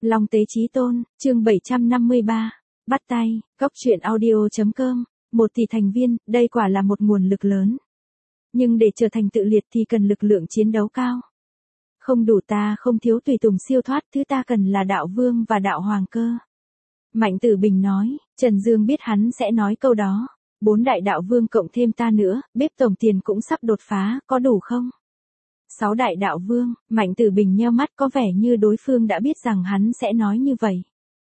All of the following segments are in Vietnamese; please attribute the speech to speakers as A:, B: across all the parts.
A: Long Tế Chí Tôn, chương 753. Bắt tay, Góc Truyện Audio.com. Một tỷ thành viên, đây quả là một nguồn lực lớn. Nhưng để trở thành tự liệt thì cần lực lượng chiến đấu cao. Không đủ, ta không thiếu tùy tùng siêu thoát, thứ ta cần là đạo vương và đạo hoàng cơ. Mạnh Tử Bình nói. Trần Dương biết hắn sẽ nói câu đó. 4 đại đạo vương cộng thêm ta nữa, bếp tổng tiền cũng sắp đột phá, có đủ không? 6 đại đạo vương. Mạnh Tử Bình nheo mắt, có vẻ như đối phương đã biết rằng hắn sẽ nói như vậy.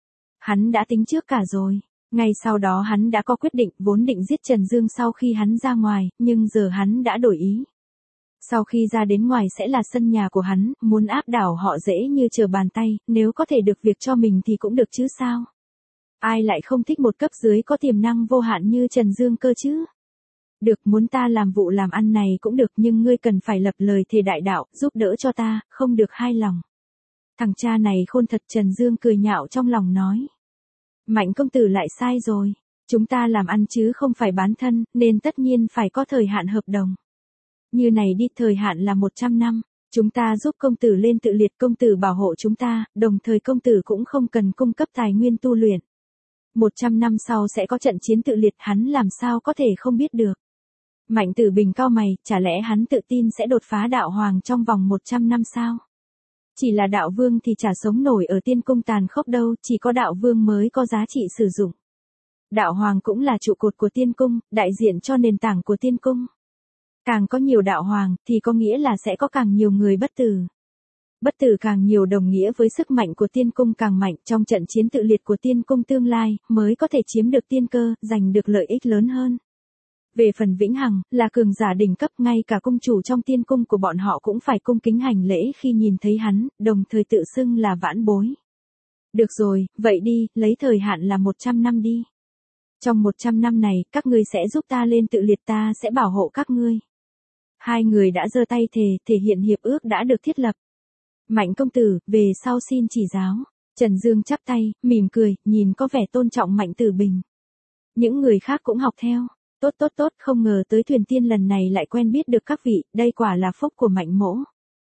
A: Hắn đã tính trước cả rồi. Ngay sau đó hắn đã có quyết định, vốn định giết Trần Dương sau khi hắn ra ngoài, nhưng giờ hắn đã đổi ý. Sau khi ra đến ngoài sẽ là sân nhà của hắn, muốn áp đảo họ dễ như trở bàn tay, nếu có thể được việc cho mình thì cũng được chứ sao? Ai lại không thích một cấp dưới có tiềm năng vô hạn như Trần Dương cơ chứ? Được, muốn ta làm vụ làm ăn này cũng được, nhưng ngươi cần phải lập lời thề đại đạo, giúp đỡ cho ta, không được hai lòng. Thằng cha này khôn thật. Trần Dương cười nhạo trong lòng nói. Mạnh công tử lại sai rồi. Chúng ta làm ăn chứ không phải bán thân, nên tất nhiên phải có thời hạn hợp đồng. Như này đi, thời hạn là 100 năm. Chúng ta giúp công tử lên tự liệt, công tử bảo hộ chúng ta, đồng thời công tử cũng không cần cung cấp tài nguyên tu luyện. 100 năm sau sẽ có trận chiến tự liệt, hắn làm sao có thể không biết được. Mạnh Tử Bình cau mày, chả lẽ hắn tự tin sẽ đột phá đạo hoàng trong vòng 100 năm sao? Chỉ là đạo vương thì chả sống nổi ở tiên cung tàn khốc đâu, chỉ có đạo vương mới có giá trị sử dụng. Đạo hoàng cũng là trụ cột của tiên cung, đại diện cho nền tảng của tiên cung. Càng có nhiều đạo hoàng thì có nghĩa là sẽ có càng nhiều người bất tử. Bất tử càng nhiều đồng nghĩa với sức mạnh của tiên cung càng mạnh, trong trận chiến tự liệt của tiên cung tương lai mới có thể chiếm được tiên cơ, giành được lợi ích lớn hơn. Về phần vĩnh hằng, là cường giả đỉnh cấp, ngay cả cung chủ trong tiên cung của bọn họ cũng phải cung kính hành lễ khi nhìn thấy hắn, đồng thời tự xưng là vãn bối. Được rồi, vậy đi, lấy thời hạn là 100 năm đi. Trong 100 năm này, các ngươi sẽ giúp ta lên tự liệt, ta sẽ bảo hộ các ngươi. Hai người đã giơ tay thề, thể hiện hiệp ước đã được thiết lập. Mạnh công tử, về sau xin chỉ giáo. Trần Dương chắp tay, mỉm cười, nhìn có vẻ tôn trọng Mạnh Tử Bình. Những người khác cũng học theo. Tốt, không ngờ tới thuyền tiên lần này lại quen biết được các vị, đây quả là phúc của Mạnh mỗ.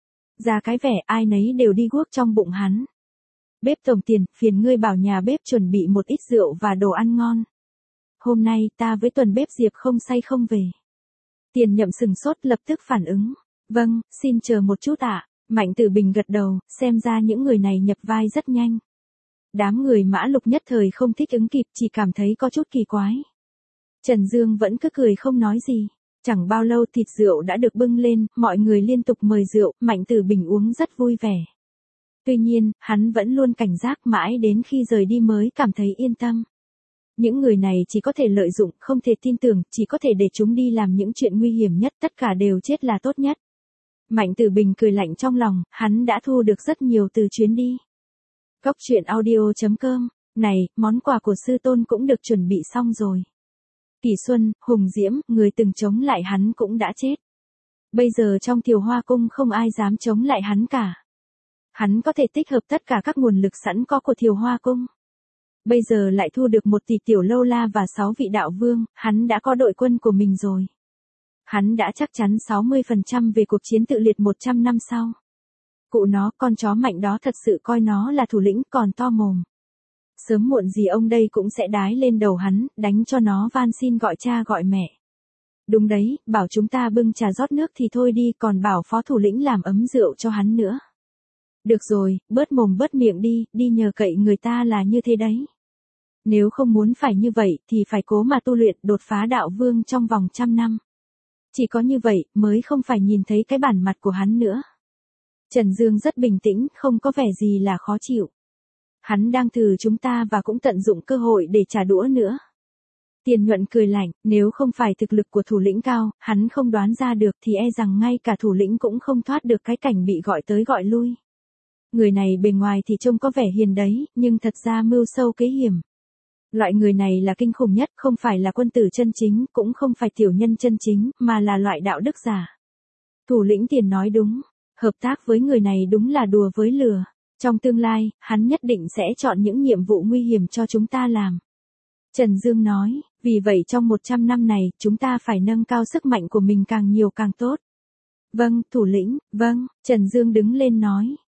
A: Ra cái vẻ ai nấy đều đi guốc trong bụng hắn. Bếp tổng tiền, phiền ngươi bảo nhà bếp chuẩn bị một ít rượu và đồ ăn ngon. Hôm nay ta với tuần bếp Diệp không say không về. Tiền Nhậm sừng sốt, lập tức phản ứng. Vâng, xin chờ một chút ạ. Mạnh Tử Bình gật đầu, xem ra những người này nhập vai rất nhanh. Đám người Mã Lục nhất thời không thích ứng kịp, chỉ cảm thấy có chút kỳ quái. Trần Dương vẫn cứ cười không nói gì. Chẳng bao lâu thịt rượu đã được bưng lên, mọi người liên tục mời rượu, Mạnh Tử Bình uống rất vui vẻ. Tuy nhiên, hắn vẫn luôn cảnh giác, mãi đến khi rời đi mới cảm thấy yên tâm. Những người này chỉ có thể lợi dụng, không thể tin tưởng, chỉ có thể để chúng đi làm những chuyện nguy hiểm nhất, tất cả đều chết là tốt nhất. Mạnh Tử Bình cười lạnh trong lòng, hắn đã thu được rất nhiều từ chuyến đi. Góc Truyện Audio.com. Này, món quà của sư tôn cũng được chuẩn bị xong rồi. Kỳ Xuân, Hùng Diễm, người từng chống lại hắn cũng đã chết. Bây giờ trong Thiều Hoa Cung không ai dám chống lại hắn cả. Hắn có thể tích hợp tất cả các nguồn lực sẵn có của Thiều Hoa Cung. Bây giờ lại thu được 1 tỷ tiểu lâu la và 6 vị đạo vương, hắn đã có đội quân của mình rồi. Hắn đã chắc chắn 60% về cuộc chiến tự liệt 100 năm sau. Cụ nó, con chó mạnh đó thật sự coi nó là thủ lĩnh, còn to mồm. Sớm muộn gì ông đây cũng sẽ đái lên đầu hắn, đánh cho nó van xin gọi cha gọi mẹ. Đúng đấy, bảo chúng ta bưng trà rót nước thì thôi đi, còn bảo phó thủ lĩnh làm ấm rượu cho hắn nữa. Được rồi, bớt mồm bớt miệng đi, đi nhờ cậy người ta là như thế đấy. Nếu không muốn phải như vậy thì phải cố mà tu luyện, đột phá đạo vương trong vòng 100 năm. Chỉ có như vậy mới không phải nhìn thấy cái bản mặt của hắn nữa. Trần Dương rất bình tĩnh, không có vẻ gì là khó chịu. Hắn đang thử chúng ta và cũng tận dụng cơ hội để trả đũa nữa. Tiền Nhuận cười lạnh, nếu không phải thực lực của thủ lĩnh cao, hắn không đoán ra được thì e rằng ngay cả thủ lĩnh cũng không thoát được cái cảnh bị gọi tới gọi lui. Người này bề ngoài thì trông có vẻ hiền đấy, nhưng thật ra mưu sâu kế hiểm. Loại người này là kinh khủng nhất, không phải là quân tử chân chính, cũng không phải tiểu nhân chân chính, mà là loại đạo đức giả. Thủ lĩnh Tiền nói đúng, hợp tác với người này đúng là đùa với lửa. Trong tương lai, hắn nhất định sẽ chọn những nhiệm vụ nguy hiểm cho chúng ta làm. Trần Dương nói, vì vậy trong 100 năm này, chúng ta phải nâng cao sức mạnh của mình càng nhiều càng tốt. Vâng, thủ lĩnh, vâng, Trần Dương đứng lên nói.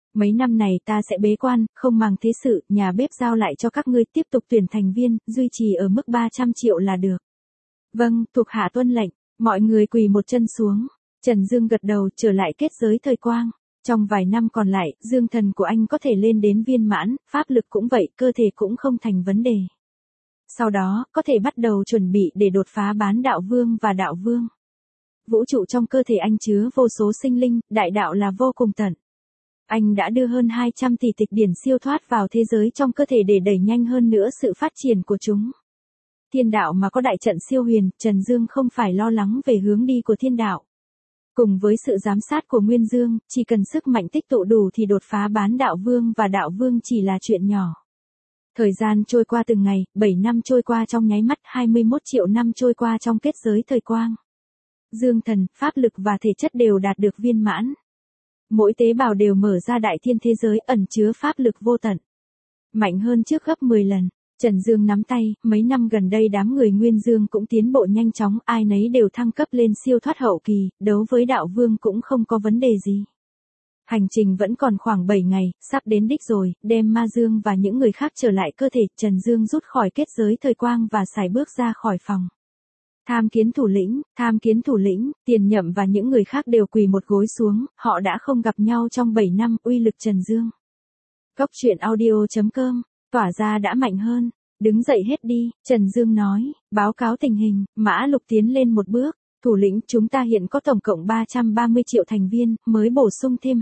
A: Mấy năm này ta sẽ bế quan, không màng thế sự, nhà bếp giao lại cho các ngươi tiếp tục tuyển thành viên, duy trì ở mức 300 triệu là được. Vâng, thuộc hạ tuân lệnh, mọi người quỳ một chân xuống. Trần Dương gật đầu trở lại kết giới thời quang. Trong vài năm còn lại, dương thần của anh có thể lên đến viên mãn, pháp lực cũng vậy, cơ thể cũng không thành vấn đề. Sau đó, có thể bắt đầu chuẩn bị để đột phá bán đạo vương và đạo vương. Vũ trụ trong cơ thể anh chứa vô số sinh linh, đại đạo là vô cùng tận. Anh đã đưa hơn 200 tỷ tịch điển siêu thoát vào thế giới trong cơ thể để đẩy nhanh hơn nữa sự phát triển của chúng. Thiên đạo mà có đại trận siêu huyền, Trần Dương không phải lo lắng về hướng đi của thiên đạo. Cùng với sự giám sát của Nguyên Dương, chỉ cần sức mạnh tích tụ đủ thì đột phá bán đạo vương và đạo vương chỉ là chuyện nhỏ. Thời gian trôi qua từng ngày, 7 năm trôi qua trong nháy mắt, 21 triệu năm trôi qua trong kết giới thời quang. Dương thần, pháp lực và thể chất đều đạt được viên mãn. Mỗi tế bào đều mở ra đại thiên thế giới ẩn chứa pháp lực vô tận. Mạnh hơn trước gấp 10 lần. Trần Dương nắm tay, mấy năm gần đây đám người Nguyên Dương cũng tiến bộ nhanh chóng, ai nấy đều thăng cấp lên siêu thoát hậu kỳ, đấu với đạo vương cũng không có vấn đề gì. Hành trình vẫn còn khoảng 7 ngày, sắp đến đích rồi, đem Ma Dương và những người khác trở lại cơ thể, Trần Dương rút khỏi kết giới thời quang và sải bước ra khỏi phòng. Tham kiến thủ lĩnh, Tiền Nhậm và những người khác đều quỳ một gối xuống, họ đã không gặp nhau trong 7 năm, uy lực Trần Dương. Cốc truyện audio.com, tỏa ra đã mạnh hơn, đứng dậy hết đi, Trần Dương nói, báo cáo tình hình, Mã Lục tiến lên một bước, thủ lĩnh chúng ta hiện có tổng cộng 330 triệu thành viên, mới bổ sung thêm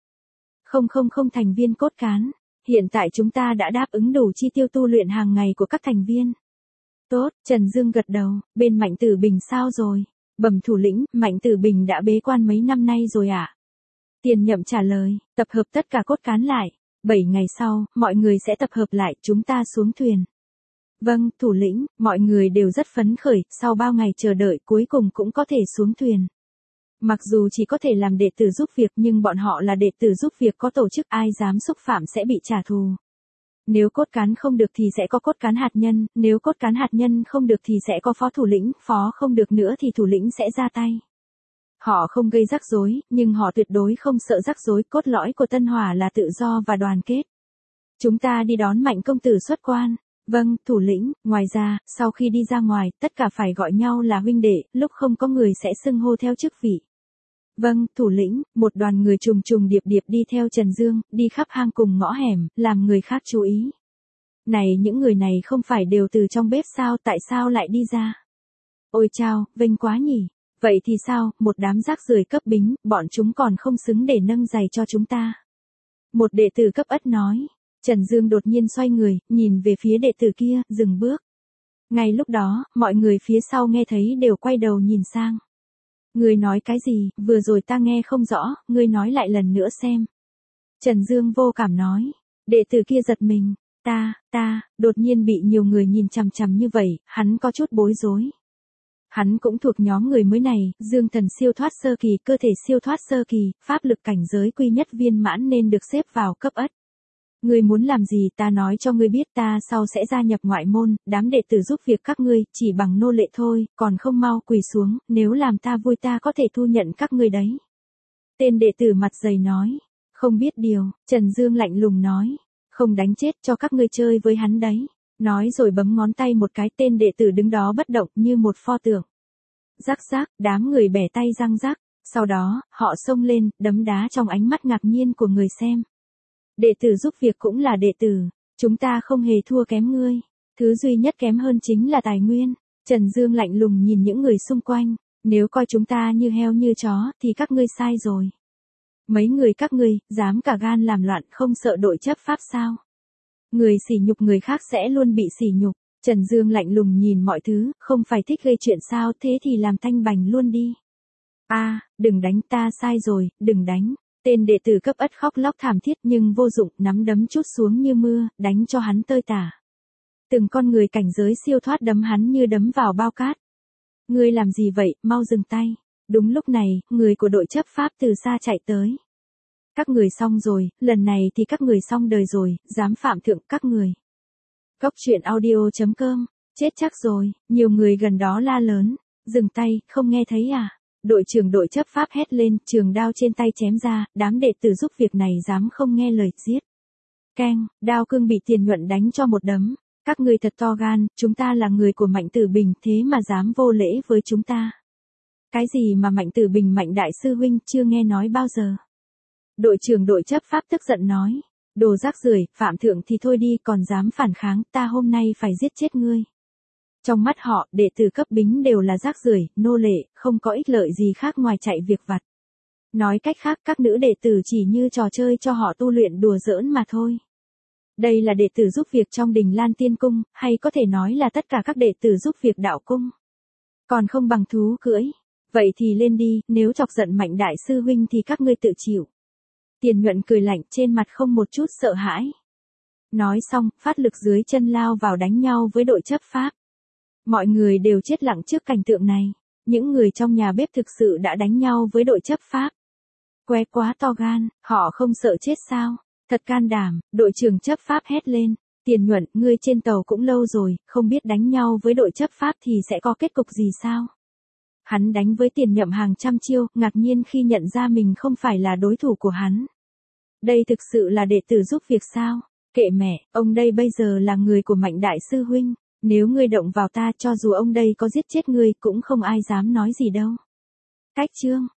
A: 000 thành viên cốt cán, hiện tại chúng ta đã đáp ứng đủ chi tiêu tu luyện hàng ngày của các thành viên. Tốt, Trần Dương gật đầu, bên Mạnh Tử Bình sao rồi? Bẩm thủ lĩnh, Mạnh Tử Bình đã bế quan mấy năm nay rồi ạ. Tiền Nhậm trả lời, tập hợp tất cả cốt cán lại. 7 ngày sau, mọi người sẽ tập hợp lại, chúng ta xuống thuyền. Vâng, thủ lĩnh, mọi người đều rất phấn khởi, sau bao ngày chờ đợi cuối cùng cũng có thể xuống thuyền. Mặc dù chỉ có thể làm đệ tử giúp việc nhưng bọn họ là đệ tử giúp việc có tổ chức, ai dám xúc phạm sẽ bị trả thù. Nếu cốt cán không được thì sẽ có cốt cán hạt nhân, nếu cốt cán hạt nhân không được thì sẽ có phó thủ lĩnh, phó không được nữa thì thủ lĩnh sẽ ra tay. Họ không gây rắc rối, nhưng họ tuyệt đối không sợ rắc rối, cốt lõi của Tân Hỏa là tự do và đoàn kết. Chúng ta đi đón Mạnh công tử xuất quan. Vâng, thủ lĩnh, ngoài ra, sau khi đi ra ngoài, tất cả phải gọi nhau là huynh đệ, lúc không có người sẽ xưng hô theo chức vị. Vâng, thủ lĩnh, một đoàn người trùng trùng điệp điệp đi theo Trần Dương, đi khắp hang cùng ngõ hẻm, làm người khác chú ý. Này, những người này không phải đều từ trong bếp sao, tại sao lại đi ra? Ôi chao, vênh quá nhỉ. Vậy thì sao, một đám rác rưởi cấp bính, bọn chúng còn không xứng để nâng giày cho chúng ta. Một đệ tử cấp ất nói. Trần Dương đột nhiên xoay người, nhìn về phía đệ tử kia, dừng bước. Ngay lúc đó, mọi người phía sau nghe thấy đều quay đầu nhìn sang. Ngươi nói cái gì, vừa rồi ta nghe không rõ, ngươi nói lại lần nữa xem. Trần Dương vô cảm nói. Đệ tử kia giật mình. Đột nhiên bị nhiều người nhìn chằm chằm như vậy, hắn có chút bối rối. Hắn cũng thuộc nhóm người mới này, dương thần siêu thoát sơ kỳ, cơ thể siêu thoát sơ kỳ, pháp lực cảnh giới quy nhất viên mãn nên được xếp vào cấp ất. Ngươi muốn làm gì ta nói cho ngươi biết, ta sau sẽ gia nhập ngoại môn, đám đệ tử giúp việc các ngươi, chỉ bằng nô lệ thôi, còn không mau quỳ xuống, nếu làm ta vui ta có thể thu nhận các ngươi đấy. Tên đệ tử mặt dày nói, không biết điều, Trần Dương lạnh lùng nói, không đánh chết cho các ngươi chơi với hắn đấy. Nói rồi bấm ngón tay một cái, tên đệ tử đứng đó bất động như một pho tượng. Rắc rắc, đám người bẻ tay răng rắc, sau đó, họ xông lên, đấm đá trong ánh mắt ngạc nhiên của người xem. Đệ tử giúp việc cũng là đệ tử, chúng ta không hề thua kém ngươi, thứ duy nhất kém hơn chính là tài nguyên. Trần Dương lạnh lùng nhìn những người xung quanh, nếu coi chúng ta như heo như chó, thì các ngươi sai rồi. Mấy người các ngươi, dám cả gan làm loạn không sợ đội chấp pháp sao? Người sỉ nhục người khác sẽ luôn bị sỉ nhục. Trần Dương lạnh lùng nhìn mọi thứ, không phải thích gây chuyện sao, thế thì làm thanh bành luôn đi. Đừng đánh, ta sai rồi, đừng đánh. Tên đệ tử cấp ất khóc lóc thảm thiết nhưng vô dụng, nắm đấm trút xuống như mưa, đánh cho hắn tơi tả. Từng con người cảnh giới siêu thoát đấm hắn như đấm vào bao cát. Ngươi làm gì vậy, mau dừng tay. Đúng lúc này, người của đội chấp pháp từ xa chạy tới. Các người xong rồi, lần này thì các người xong đời rồi, dám phạm thượng các người. Cốc truyện audio.com, chết chắc rồi, nhiều người gần đó la lớn, dừng tay, không nghe thấy à? Đội trưởng đội chấp pháp hét lên, trường đao trên tay chém ra, đám đệ tử giúp việc này dám không nghe lời, giết. Keng, đao cương bị Tiền Nhuận đánh cho một đấm. Các ngươi thật to gan, chúng ta là người của Mạnh Tử Bình, thế mà dám vô lễ với chúng ta. Cái gì mà Mạnh Tử Bình Mạnh đại sư huynh chưa nghe nói bao giờ. Đội trưởng đội chấp pháp tức giận nói. Đồ rác rưởi, phạm thượng thì thôi đi, còn dám phản kháng, ta hôm nay phải giết chết ngươi. Trong mắt họ, đệ tử cấp bính đều là rác rưởi, nô lệ, không có ích lợi gì khác ngoài chạy việc vặt. Nói cách khác, các nữ đệ tử chỉ như trò chơi cho họ tu luyện đùa giỡn mà thôi. Đây là đệ tử giúp việc trong đình Lan Tiên Cung, hay có thể nói là tất cả các đệ tử giúp việc đạo cung. Còn không bằng thú cưỡi. Vậy thì lên đi, nếu chọc giận Mạnh đại sư huynh thì các ngươi tự chịu. Tiền Nhuận cười lạnh, trên mặt không một chút sợ hãi. Nói xong, phát lực dưới chân lao vào đánh nhau với đội chấp pháp. Mọi người đều chết lặng trước cảnh tượng này. Những người trong nhà bếp thực sự đã đánh nhau với đội chấp pháp. Qué quá to gan, họ không sợ chết sao? Thật can đảm, đội trưởng chấp pháp hét lên. Tiền Nhuận, ngươi trên tàu cũng lâu rồi, không biết đánh nhau với đội chấp pháp thì sẽ có kết cục gì sao? Hắn đánh với Tiền Nhậm hàng trăm chiêu, ngạc nhiên khi nhận ra mình không phải là đối thủ của hắn. Đây thực sự là đệ tử giúp việc sao? Kệ mẹ, ông đây bây giờ là người của Mạnh đại sư huynh. Nếu ngươi động vào ta, cho dù ông đây có giết chết ngươi cũng không ai dám nói gì đâu. Cách chương